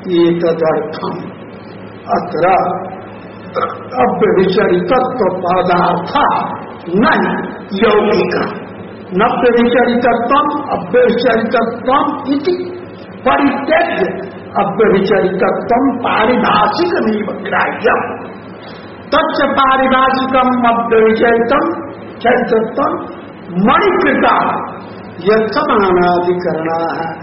एतदर्थम अत्र अव्यभिचरितत्व पदार्थ न यौगिक न व्यभिचरितत्वम अव्यभिचरितत्वम इति परित्यज्य अव्यभिचरितत्वम पारिभाषिक ग्राह्यम तच्च पारिभाषिकम अव्यभिचरितम चरितत्वम मणिकृता यमानाधिकरणा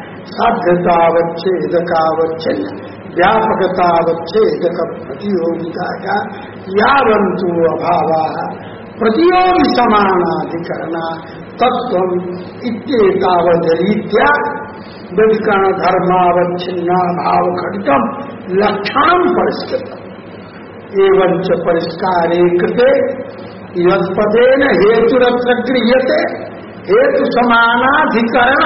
साध्यतावच्छेदकावच्छिन्न व्यापकतावच्छेदक प्रतियोगिता का यावन्तु अभावा प्रतियोगी समानाधिकरणा तत्व इत्येतावदरीत्या व्यधिकरण धर्मावच्छिन्ना भाव घटितम लक्षणम परिष्कृतम् एवं च परिष्कारे कृते यत्पदेन हेतुरत्र गृह्यते हेतु समानाधिकरण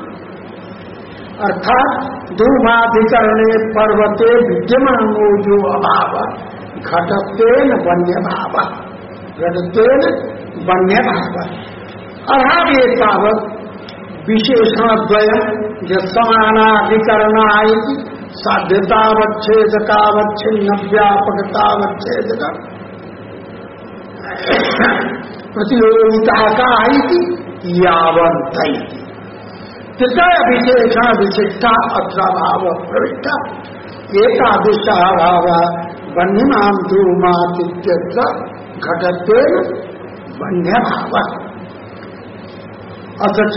अर्थात धूमाधिकरणे पर्वते विद्यमानो जो अभाव घटत्वेन वन्य भाव घटत्वेन वन्य भाव अभावेतावत् विशेषणद्वयं यत्समानाधिकरणाय साध्यतावच्छेदकावच्छिन्न व्यापकतावच्छेदक प्रतियोगिता का यावंत तृतीय विशेषण विशिष्टा अत्र भाव प्रविष्टा एकादशा भाव वन्यनाम धूमातित्यत्र घटत्वेन वन्य भाव अथ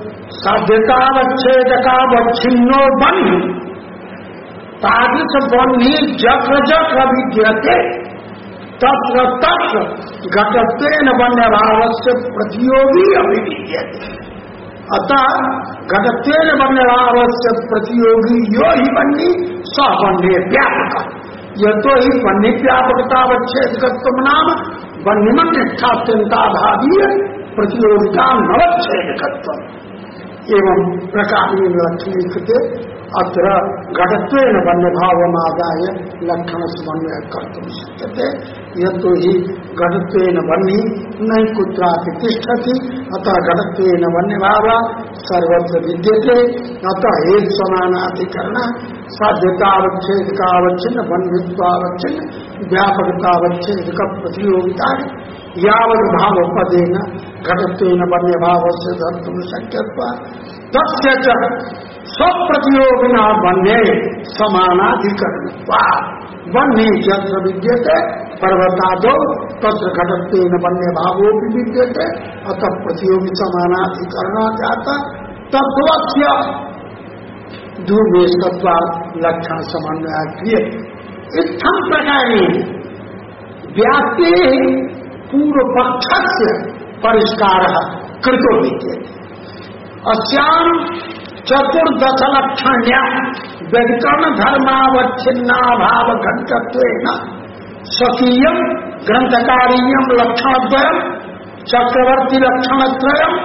साध्यतावच्छेदकावच्छिन्नो वन्य तादृश वन्य जत्र जत्र विद्यते तत्र तत्र घटत्वेन वन्य भावस्य प्रतियोगी अपि विद्यते अतः घटत्वेन वन्य भावस्य प्रतियोगी यो हि वन्य स वन्य व्यापक यतो हि वन्य व्यापकतावच्छेदकत्वं नाम वन्यमन्यस्थात्यन्ताभावीय प्रतियोगिता नवच्छेदकत्वम् एवं प्रकारेण लक्षणीकृते अत्र घटत्वेन वन्यभावमादाय लक्षण समन्वय कर्तुं शक्यते यतो हि घटत्वेन वन्य न कुत्रापि तिष्ठति अतः घटत्वेन वन्यभाव सर्वत्र विद्यते अतः हेतु समानाधिकरण साध्यतावच्छेदकावच्छिन्न वन्यत्वावच्छिन्न व्यापकतावच्छेदक प्रतियोगिता यावत् भावपदेन घटत्वेन वन्यभावस्य धर्तुं शक्यत्वात् तस्य च स्वप्रतियोगिना वन्ये समानाधिकरणत्वात् वन्ये यत्र विद्यते पर्वतादौ तत्र घटत्वेन वन्यभावोऽपि विद्यते अतः प्रतियोगी समानाधिकरणा जाता तद्वस्य धूमेशत्वात् लक्षण समन्वय क्रियते इत्थं प्रकारेण व्याप्ते पूर्व पक्षस्य परिष्कारः कृतो विद्यते अस्यां चतुर्दश लक्षण्या व्यधिकरण धर्मावच्छिन्नाभाव घटत्वेन स्वकीयं ग्रंथकारीयं लक्षणद्वयं चक्रवर्ती लक्षणत्रयं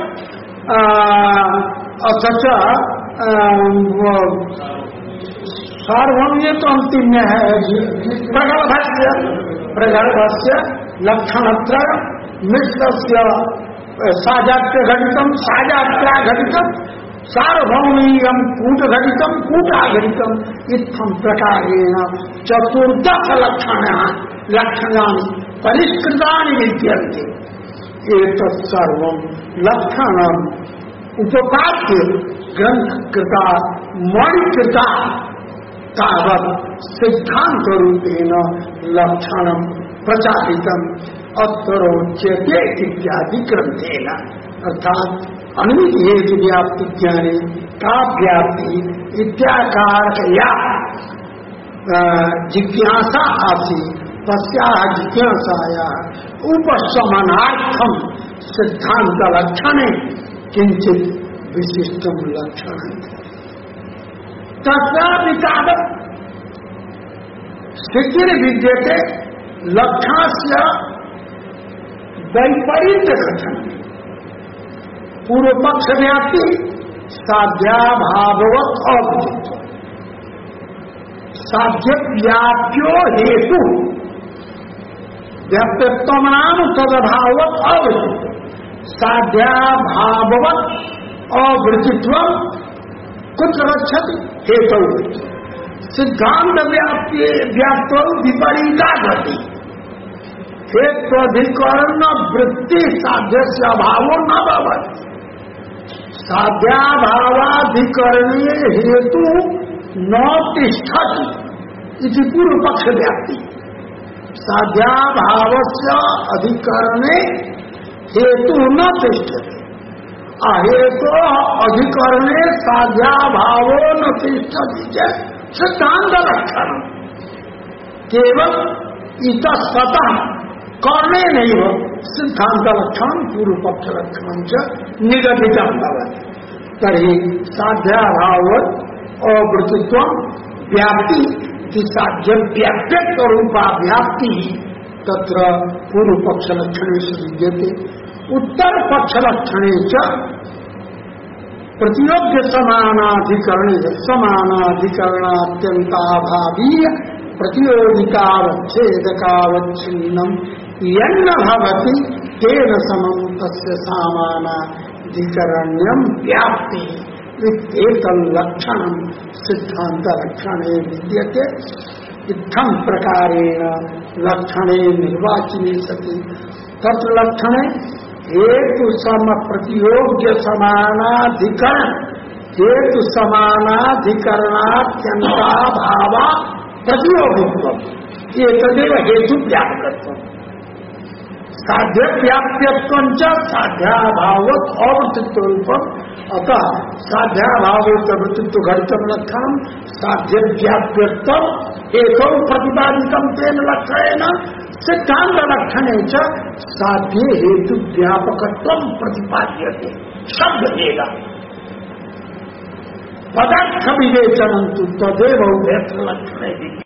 अथ च सार्वभौम ये तो अंतिम में है प्रगर्भस्य लक्षणत्रय मिश्रस्य साजात्य घटितम साजात्या घटितम सार्वभौमीयम कूट घटितम कूटाघटितम इत्थं प्रकारेण चतुर्दश लक्षणानि परिष्कृतानि विद्यन्ते एतत् सर्वं लक्षणम् उपपाद्य ग्रंथकृता मणिकृता तावत् सिद्धांत रूपेण लक्षणं प्रचारितम् अत्रोच्यते इत्यादि ग्रंथेन अर्थात अनुमित हेतु व्याप्ति ज्ञाने का व्याप्ति इत्याकारकया जिज्ञासा आसी तस्याः जिज्ञासायाः उपशमनार्थं सिद्धांत लक्षणे किंचित विशिष्टं लक्षणं तस्यापि तावत् स्थितिर्विद्यते लक्षणस्य वैपरीत्य कथन पूर्व पक्ष व्याप्ति साध्याभाववत् अवचित्व साध्य व्याप्यो हेतु व्याप्यत्व नाम तदभाववत् अवचित्व साध्याभाववत् अवचित्व कुत्र गच्छति हेतु सिद्धांत व्याप्त विपरीता गति हेत्वधिकरण वृत्ति साध्य से अभावो न भवति साध्याभावाधिकरणे हेतु न तिष्ठति इति पूर्व पक्ष व्याप्ति साध्याभावस्य अधिकरणे हेतु न तिष्ठति अहेतु अधिकरणे साध्याभावो न तिष्ठति सिद्धांत लक्षण केवल इतस्ततः करणे नहीं हो सिद्धांत लक्षण पूर्व पक्ष लक्षण च निगदित तरी साध्याभाव अवृत्तित्व व्याप्ति की साध्य व्याप्यत्व रूपा व्याप्ति तत्र पूर्व पक्ष लक्षणे विद्यते उत्तर पक्ष लक्षणे च प्रतियोग्य समानाधिकरणात्यंताभावीय प्रतियोगितावच्छेदकावच्छिन्नम यन्न भवति तेन समं तस्य समानाधिकरण्यं व्याप्ति इत्येतत् लक्षणं सिद्धांत लक्षणे विद्यते इत्थं प्रकारेण लक्षणे निर्वाचिने सति तत्र लक्षणे हेतु सम प्रतियोग्य समानाधिकरण हेतु समानाधिकरणात्यंताभावा प्रतियोगित्व एतदेव हेतु व्यापकत्व साध्य व्याप्यत्व साध्याभावत अवृत्तित्व रूपम अतः साध्याभावोक्त वृत्तित्व घटितम लक्षणम साध्य व्याप्यत्व एक प्रतिपादितम तेन लक्षणेन सिद्धांत लक्षणे च साध्य हेतु व्यापकत्व प्रतिपाद्यते शब्द भेद पदार्थ विवेचनं तु तदेव उभयत्र लक्षणे